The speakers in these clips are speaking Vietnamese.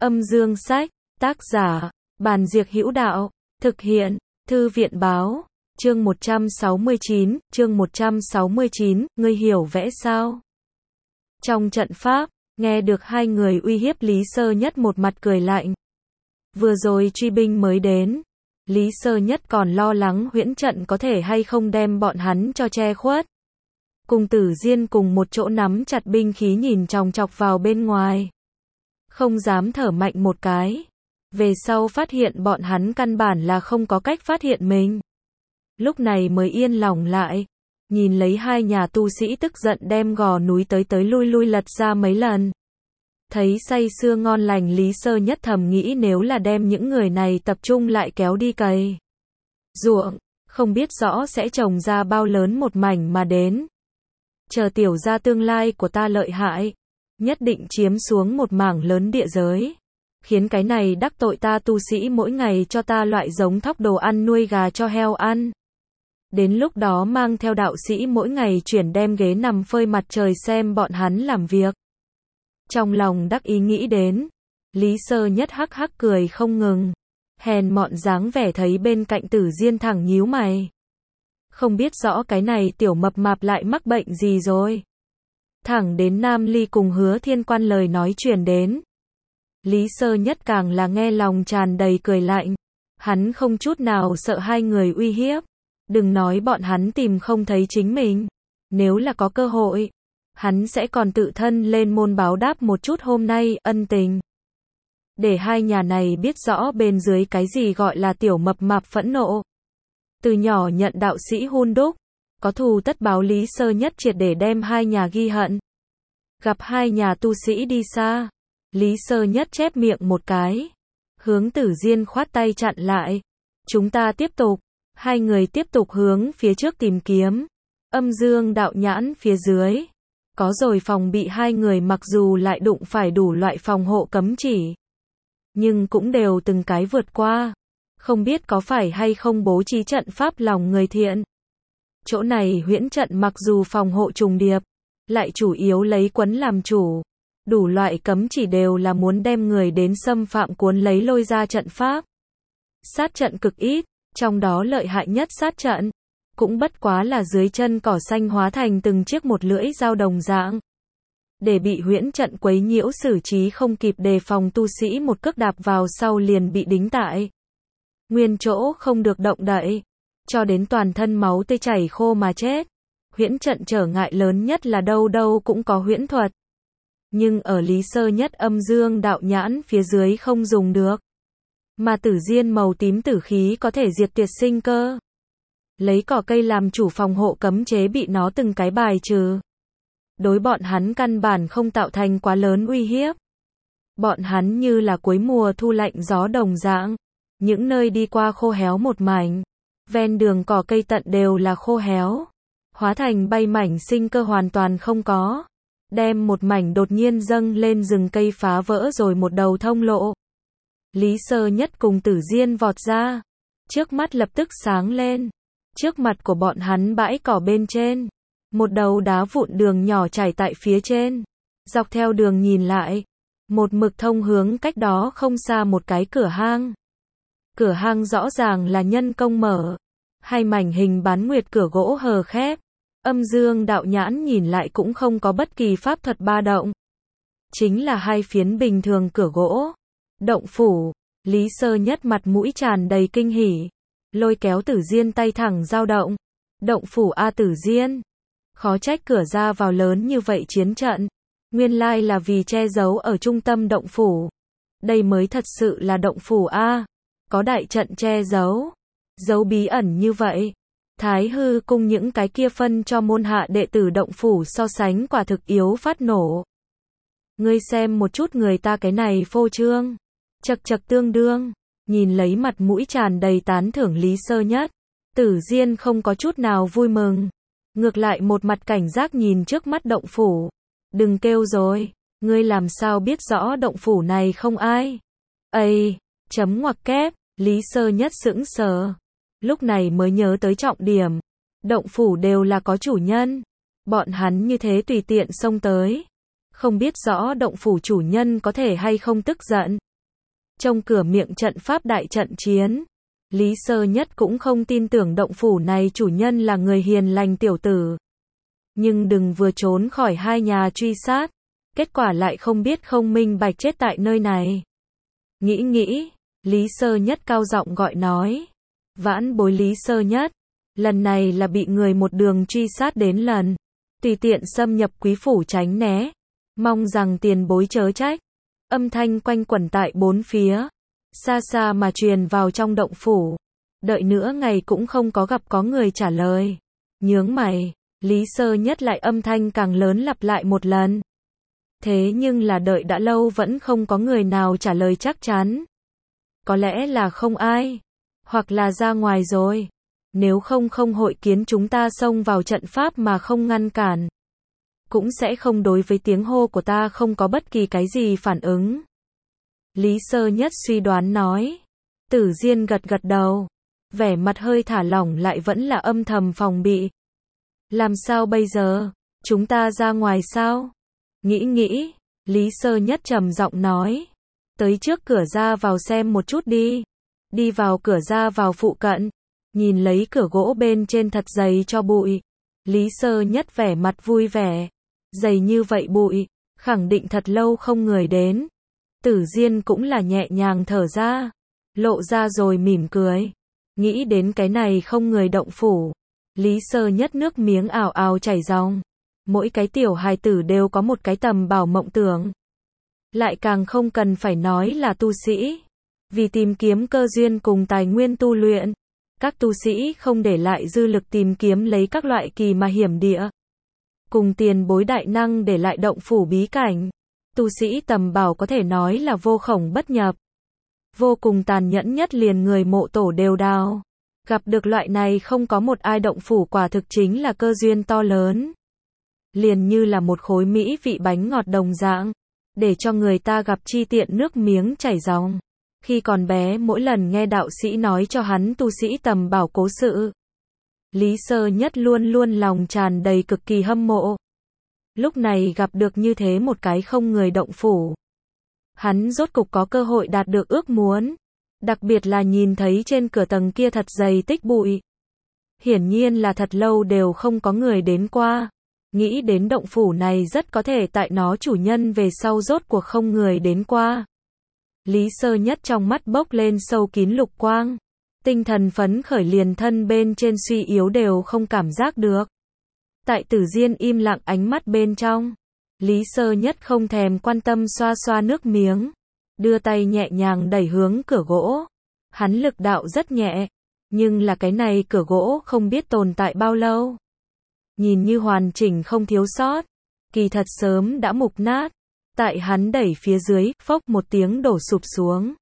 Âm dương sách, tác giả, Bàn Diệc Hữu Đạo, thực hiện, Thư viện báo, chương 169, ngươi hiểu vẽ sao? Trong trận pháp, nghe được hai người uy hiếp Lý Sơ Nhất một mặt cười lạnh. Vừa rồi truy binh mới đến, Lý Sơ Nhất còn lo lắng huyễn trận có thể hay không đem bọn hắn cho che khuất. Cùng Tử Diên cùng một chỗ nắm chặt binh khí nhìn chòng chọc vào bên ngoài. Không dám thở mạnh một cái. Về sau phát hiện bọn hắn căn bản là không có cách phát hiện mình. Lúc này mới yên lòng lại. Nhìn lấy hai nhà tu sĩ tức giận đem gò núi tới lui lui lật ra mấy lần. Thấy say sưa ngon lành, Lý Sơ Nhất thầm nghĩ nếu là đem những người này tập trung lại kéo đi cày ruộng, không biết rõ sẽ trồng ra bao lớn một mảnh mà đến. Chờ tiểu gia tương lai của ta lợi hại, nhất định chiếm xuống một mảng lớn địa giới. Khiến cái này đắc tội ta tu sĩ mỗi ngày cho ta loại giống thóc đồ ăn nuôi gà cho heo ăn. Đến lúc đó mang theo đạo sĩ mỗi ngày chuyển đem ghế nằm phơi mặt trời xem bọn hắn làm việc. Trong lòng đắc ý nghĩ đến, Lý Sơ Nhất hắc hắc cười không ngừng. Hèn mọn dáng vẻ thấy bên cạnh Tử Diên thẳng nhíu mày. Không biết rõ cái này tiểu mập mạp lại mắc bệnh gì rồi. Thẳng đến Nam Ly cùng Hứa Thiên Quan lời nói truyền đến. Lý Sơ Nhất càng là nghe lòng tràn đầy cười lạnh. Hắn không chút nào sợ hai người uy hiếp. Đừng nói bọn hắn tìm không thấy chính mình. Nếu là có cơ hội, hắn sẽ còn tự thân lên môn báo đáp một chút hôm nay ân tình. Để hai nhà này biết rõ bên dưới cái gì gọi là tiểu mập mạp phẫn nộ. Từ nhỏ nhận đạo sĩ hun đúc, có thù tất báo, Lý Sơ Nhất triệt để đem hai nhà ghi hận. Gặp hai nhà tu sĩ đi xa, Lý Sơ Nhất chép miệng một cái, hướng Tử Diên khoát tay chặn lại. Chúng ta tiếp tục. Hai người tiếp tục hướng phía trước tìm kiếm. Âm dương đạo nhãn phía dưới. Có rồi phòng bị, hai người mặc dù lại đụng phải đủ loại phòng hộ cấm chỉ, nhưng cũng đều từng cái vượt qua. Không biết có phải hay không bố trí trận pháp lòng người thiện. Chỗ này huyễn trận mặc dù phòng hộ trùng điệp, lại chủ yếu lấy quấn làm chủ. Đủ loại cấm chỉ đều là muốn đem người đến xâm phạm cuốn lấy lôi ra trận pháp. Sát trận cực ít, trong đó lợi hại nhất sát trận, cũng bất quá là dưới chân cỏ xanh hóa thành từng chiếc một lưỡi dao đồng dạng. Để bị huyễn trận quấy nhiễu, xử trí không kịp đề phòng tu sĩ một cước đạp vào sau liền bị đính tại nguyên chỗ không được động đậy, cho đến toàn thân máu tươi chảy khô mà chết. Huyễn trận trở ngại lớn nhất là đâu đâu cũng có huyễn thuật. Nhưng ở Lý Sơ Nhất âm dương đạo nhãn phía dưới không dùng được. Mà Tử Diên màu tím tử khí có thể diệt tuyệt sinh cơ. Lấy cỏ cây làm chủ phòng hộ cấm chế bị nó từng cái bài trừ. Đối bọn hắn căn bản không tạo thành quá lớn uy hiếp. Bọn hắn như là cuối mùa thu lạnh gió đồng dạng. Những nơi đi qua khô héo một mảnh. Ven đường cỏ cây tận đều là khô héo. Hóa thành bay mảnh, sinh cơ hoàn toàn không có. Đem một mảnh đột nhiên dâng lên rừng cây phá vỡ rồi một đầu thông lộ. Lý Sơ Nhất cùng Tử Diên vọt ra. Trước mắt lập tức sáng lên. Trước mặt của bọn hắn bãi cỏ bên trên. Một đầu đá vụn đường nhỏ chảy tại phía trên. Dọc theo đường nhìn lại. Một mực thông hướng cách đó không xa một cái cửa hang. Cửa hang rõ ràng là nhân công mở. Hai mảnh hình bán nguyệt cửa gỗ hờ khép. Âm dương đạo nhãn nhìn lại cũng không có bất kỳ pháp thuật ba động. Chính là hai phiến bình thường cửa gỗ. Động phủ. Lý Sơ Nhất mặt mũi tràn đầy kinh hỉ. Lôi kéo Tử Diên tay thẳng dao động. Động phủ a Tử Diên. Khó trách cửa ra vào lớn như vậy chiến trận. Nguyên lai là vì che giấu ở trung tâm động phủ. Đây mới thật sự là động phủ a. Có đại trận che giấu. Giấu bí ẩn như vậy. Thái Hư cung những cái kia phân cho môn hạ đệ tử động phủ so sánh quả thực yếu phát nổ. Ngươi xem một chút người ta cái này phô trương. Chật chật tương đương. Nhìn lấy mặt mũi tràn đầy tán thưởng Lý Sơ Nhất. Tử Diên không có chút nào vui mừng. Ngược lại một mặt cảnh giác nhìn trước mắt động phủ. Đừng kêu rồi. Ngươi làm sao biết rõ động phủ này không ai. Ây, chấm ngoặc kép. Lý Sơ Nhất sững sờ. Lúc này mới nhớ tới trọng điểm. Động phủ đều là có chủ nhân. Bọn hắn như thế tùy tiện xông tới. Không biết rõ động phủ chủ nhân có thể hay không tức giận. Trông cửa miệng trận pháp đại trận chiến. Lý Sơ Nhất cũng không tin tưởng động phủ này chủ nhân là người hiền lành tiểu tử. Nhưng đừng vừa trốn khỏi hai nhà truy sát. Kết quả lại không biết không minh bạch chết tại nơi này. Nghĩ, Lý Sơ Nhất cao giọng gọi nói. Vãn bối Lý Sơ Nhất. Lần này là bị người một đường truy sát đến lần. Tùy tiện xâm nhập quý phủ tránh né. Mong rằng tiền bối chớ trách. Âm thanh quanh quẩn tại bốn phía. Xa xa mà truyền vào trong động phủ. Đợi nữa ngày cũng không có gặp có người trả lời. Nhướng mày, Lý Sơ Nhất lại âm thanh càng lớn lặp lại một lần. Thế nhưng là đợi đã lâu vẫn không có người nào trả lời chắc chắn. Có lẽ là không ai. Hoặc là ra ngoài rồi. Nếu không hội kiến chúng ta xông vào trận pháp mà không ngăn cản. Cũng sẽ không đối với tiếng hô của ta không có bất kỳ cái gì phản ứng. Lý Sơ Nhất suy đoán nói. Tử Diên gật đầu. Vẻ mặt hơi thả lỏng lại vẫn là âm thầm phòng bị. Làm sao bây giờ? Chúng ta ra ngoài sao? Nghĩ, Lý Sơ Nhất trầm giọng nói. Tới trước cửa ra vào xem một chút đi. Đi vào cửa ra vào phụ cận. Nhìn lấy cửa gỗ bên trên thật dày cho bụi. Lý Sơ Nhất vẻ mặt vui vẻ. Dày như vậy bụi, khẳng định thật lâu không người đến. Tử Diên cũng là nhẹ nhàng thở ra. Lộ ra rồi mỉm cười. Nghĩ đến cái này không người động phủ. Lý Sơ Nhất nước miếng ào ào chảy ròng. Mỗi cái tiểu hài tử đều có một cái tầm bảo mộng tưởng. Lại càng không cần phải nói là tu sĩ. Vì tìm kiếm cơ duyên cùng tài nguyên tu luyện. Các tu sĩ không để lại dư lực tìm kiếm lấy các loại kỳ mà hiểm địa. Cùng tiền bối đại năng để lại động phủ bí cảnh. Tu sĩ tầm bảo có thể nói là vô khổng bất nhập. Vô cùng tàn nhẫn nhất liền người mộ tổ đều đào. Gặp được loại này không có một ai động phủ quả thực chính là cơ duyên to lớn. Liền như là một khối mỹ vị bánh ngọt đồng dạng. Để cho người ta gặp chi tiện nước miếng chảy ròng. Khi còn bé mỗi lần nghe đạo sĩ nói cho hắn tu sĩ tầm bảo cố sự. Lý Sơ Nhất luôn luôn lòng tràn đầy cực kỳ hâm mộ. Lúc này gặp được như thế một cái không người động phủ. Hắn rốt cục có cơ hội đạt được ước muốn. Đặc biệt là nhìn thấy trên cửa tầng kia thật dày tích bụi. Hiển nhiên là thật lâu đều không có người đến qua. Nghĩ đến động phủ này rất có thể tại nó chủ nhân về sau rốt cuộc không người đến qua. Lý Sơ Nhất trong mắt bốc lên sâu kín lục quang. Tinh thần phấn khởi liền thân bên trên suy yếu đều không cảm giác được. Tại Tử Diên im lặng ánh mắt bên trong. Lý Sơ Nhất không thèm quan tâm xoa xoa nước miếng. Đưa tay nhẹ nhàng đẩy hướng cửa gỗ. Hắn lực đạo rất nhẹ. Nhưng là cái này cửa gỗ không biết tồn tại bao lâu. Nhìn như hoàn chỉnh không thiếu sót. Kỳ thật sớm đã mục nát. Tại hắn đẩy phía dưới, phốc một tiếng đổ sụp xuống.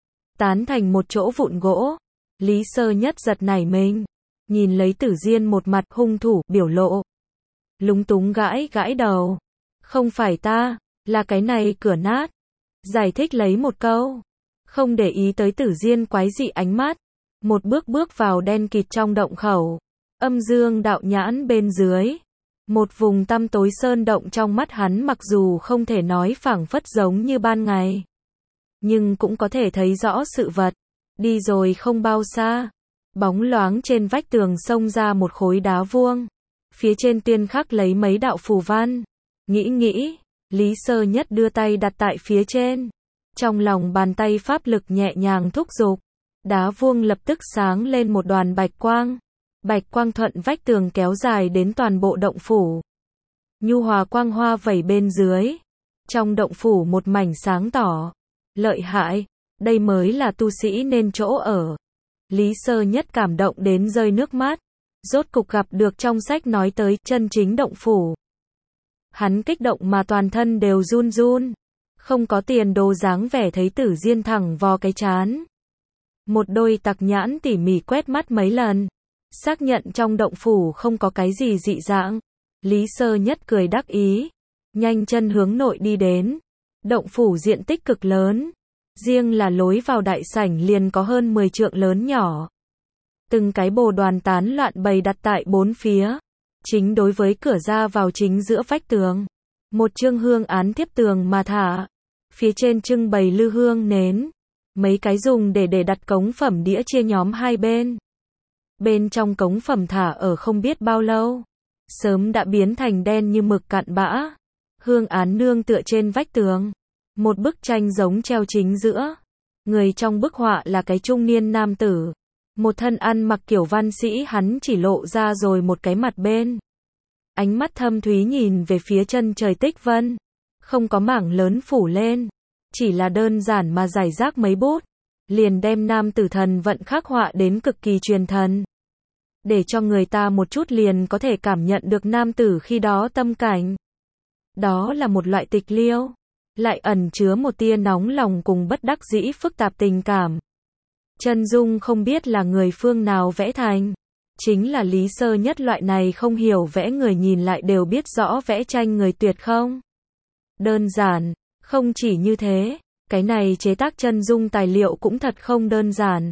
Tán thành một chỗ vụn gỗ. Lý Sơ Nhất giật nảy mình. Nhìn lấy Tử Diên một mặt hung thủ, biểu lộ. Lúng túng gãi đầu. Không phải ta, là cái này cửa nát. Giải thích lấy một câu. Không để ý tới Tử Diên quái dị ánh mắt. Một bước vào đen kịt trong động khẩu. Âm dương đạo nhãn bên dưới. Một vùng tăm tối sơn động trong mắt hắn mặc dù không thể nói phảng phất giống như ban ngày. Nhưng cũng có thể thấy rõ sự vật. Đi rồi không bao xa. Bóng loáng trên vách tường xông ra một khối đá vuông. Phía trên tuyên khắc lấy mấy đạo phù văn. Nghĩ, Lý Sơ Nhất đưa tay đặt tại phía trên. Trong lòng bàn tay pháp lực nhẹ nhàng thúc giục. Đá vuông lập tức sáng lên một đoàn bạch quang. Bạch quang thuận vách tường kéo dài đến toàn bộ động phủ. Nhu hòa quang hoa vẩy bên dưới. Trong động phủ một mảnh sáng tỏ. Lợi hại, đây mới là tu sĩ nên chỗ ở. Lý Sơ Nhất cảm động đến rơi nước mắt. Rốt cục gặp được trong sách nói tới chân chính động phủ. Hắn kích động mà toàn thân đều run. Không có tiền đồ dáng vẻ thấy Tử Diên thẳng vò cái trán. Một đôi tặc nhãn tỉ mỉ quét mắt mấy lần. Xác nhận trong động phủ không có cái gì dị dạng. Lý Sơ Nhất cười đắc ý. Nhanh chân hướng nội đi đến. Động phủ diện tích cực lớn. Riêng là lối vào đại sảnh liền có hơn 10 trượng lớn nhỏ. Từng cái bồ đoàn tán loạn bày đặt tại bốn phía. Chính đối với cửa ra vào chính giữa vách tường. Một chương hương án tiếp tường mà thả. Phía trên trưng bày lư hương nến. mấy cái dùng để đặt cống phẩm đĩa chia nhóm hai bên. Bên trong cống phẩm thả ở không biết bao lâu, sớm đã biến thành đen như mực cặn bã. Hương Án nương tựa trên vách tường, một bức tranh giống treo chính giữa. Người trong bức họa là cái trung niên nam tử, một thân ăn mặc kiểu văn sĩ, hắn chỉ lộ ra rồi một cái mặt bên. Ánh mắt thâm thúy nhìn về phía chân trời tích vân, không có mảng lớn phủ lên, chỉ là đơn giản mà rải rác mấy bút, liền đem nam tử thần vận khắc họa đến cực kỳ truyền thần. Để cho người ta một chút liền có thể cảm nhận được nam tử khi đó tâm cảnh. Đó là một loại tịch liêu, lại ẩn chứa một tia nóng lòng cùng bất đắc dĩ phức tạp tình cảm. Chân dung không biết là người phương nào vẽ thành. Chính là Lý Sơ Nhất loại này không hiểu vẽ người nhìn lại đều biết rõ vẽ tranh người tuyệt không? Đơn giản, không chỉ như thế, cái này chế tác chân dung tài liệu cũng thật không đơn giản.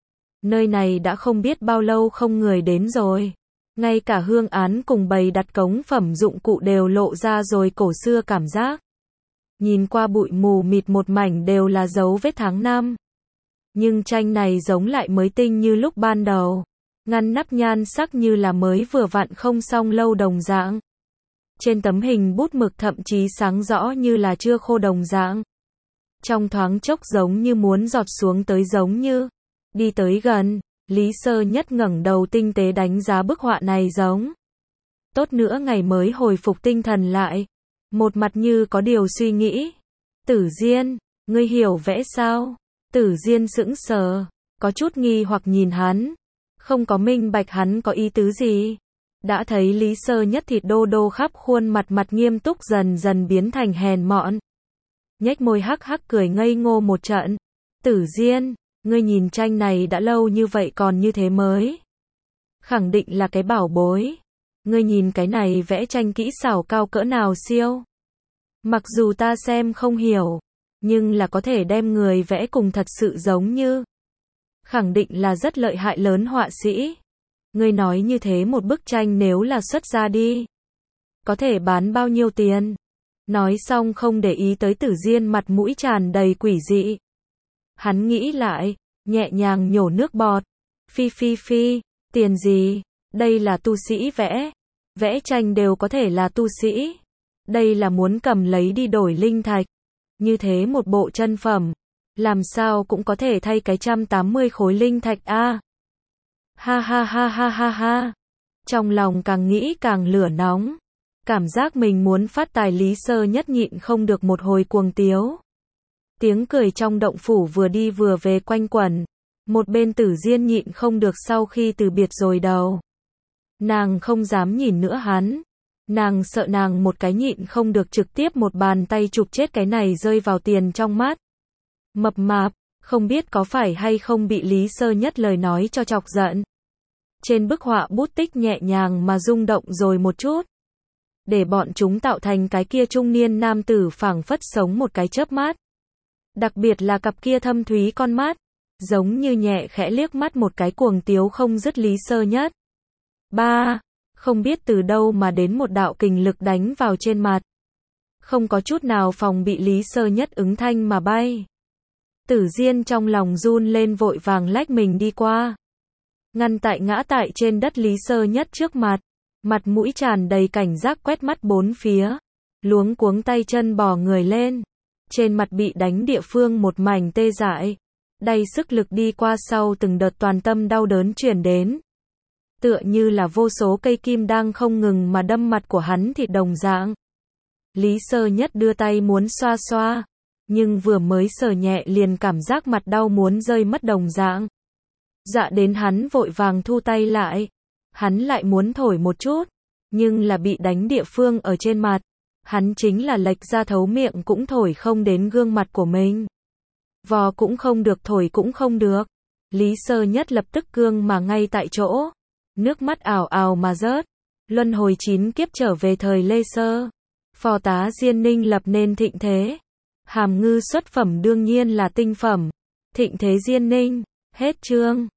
Nơi này đã không biết bao lâu không người đến rồi. Ngay cả Hương Án cùng bày đặt cống phẩm dụng cụ đều lộ ra rồi cổ xưa cảm giác. Nhìn qua bụi mù mịt một mảnh đều là dấu vết tháng năm. Nhưng tranh này giống lại mới tinh như lúc ban đầu. Ngăn nắp nhan sắc như là mới vừa vặn không xong lâu đồng dạng. Trên tấm hình bút mực thậm chí sáng rõ như là chưa khô đồng dạng. Trong thoáng chốc giống như muốn giọt xuống tới giống như. Đi tới gần, Lý Sơ Nhất ngẩng đầu tinh tế đánh giá bức họa này giống. Tốt nữa ngày mới hồi phục tinh thần lại. Một mặt như có điều suy nghĩ. Tử Diên, ngươi hiểu vẽ sao? Tử Diên sững sờ, có chút nghi hoặc nhìn hắn. Không có minh bạch hắn có ý tứ gì. Đã thấy Lý Sơ Nhất thịt đô đô khắp khuôn mặt nghiêm túc dần dần biến thành hèn mọn. Nhếch môi hắc hắc cười ngây ngô một trận. Tử Diên, ngươi nhìn tranh này đã lâu như vậy còn như thế mới. Khẳng định là cái bảo bối. Ngươi nhìn cái này vẽ tranh kỹ xảo cao cỡ nào siêu. Mặc dù ta xem không hiểu, nhưng là có thể đem người vẽ cùng thật sự giống như. Khẳng định là rất lợi hại lớn họa sĩ. Ngươi nói như thế một bức tranh nếu là xuất ra đi, có thể bán bao nhiêu tiền? Nói xong không để ý tới Tử Diên mặt mũi tràn đầy quỷ dị. Hắn nghĩ lại, nhẹ nhàng nhổ nước bọt. Phi phi phi, tiền gì? Đây là tu sĩ vẽ. Vẽ tranh đều có thể là tu sĩ. Đây là muốn cầm lấy đi đổi linh thạch. Như thế một bộ chân phẩm, làm sao cũng có thể thay cái 180 khối linh thạch a. Ha ha ha ha ha ha. Trong lòng càng nghĩ càng lửa nóng. Cảm giác mình muốn phát tài. Lý Sơ Nhất nhịn không được một hồi cuồng tiếu. Tiếng cười trong động phủ vừa đi vừa về quanh quẩn. Một bên Tử Diên nhịn không được sau khi từ biệt rồi đầu. Nàng không dám nhìn nữa hắn. Nàng sợ nàng một cái nhịn không được trực tiếp một bàn tay chụp chết cái này rơi vào tiền trong mắt. Mập mạp, không biết có phải hay không bị Lý Sơ Nhất lời nói cho chọc giận. Trên bức họa bút tích nhẹ nhàng mà rung động rồi một chút. Để bọn chúng tạo thành cái kia trung niên nam tử phảng phất sống một cái chớp mắt. Đặc biệt là cặp kia thâm thúy con mắt, giống như nhẹ khẽ liếc mắt một cái cuồng tiếu không dứt Lý Sơ Nhất. Ba, không biết từ đâu mà đến một đạo kình lực đánh vào trên mặt. Không có chút nào phòng bị Lý Sơ Nhất ứng thanh mà bay. Tử Diên trong lòng run lên vội vàng lách mình đi qua. Ngăn tại ngã tại trên đất Lý Sơ Nhất trước mặt. Mặt mũi tràn đầy cảnh giác quét mắt bốn phía. Luống cuống tay chân bò người lên. Trên mặt bị đánh địa phương một mảnh tê dại. Đầy sức lực đi qua sau từng đợt toàn tâm đau đớn truyền đến. Tựa như là vô số cây kim đang không ngừng mà đâm mặt của hắn thịt đồng dạng. Lý Sơ Nhất đưa tay muốn xoa xoa. Nhưng vừa mới sờ nhẹ liền cảm giác mặt đau muốn rơi mất đồng dạng. Dạ đến hắn vội vàng thu tay lại. Hắn lại muốn thổi một chút. Nhưng là bị đánh địa phương ở trên mặt. Hắn chính là lệch ra thấu miệng cũng thổi không đến gương mặt của mình. Vò cũng không được thổi cũng không được. Lý Sơ Nhất lập tức cương mà ngay tại chỗ. Nước mắt ào ào mà rớt. Luân hồi 9 kiếp trở về thời Lê Sơ. Phò tá Diên Ninh lập nên thịnh thế. Hàm ngư xuất phẩm đương nhiên là tinh phẩm. Thịnh thế Diên Ninh. Hết chương.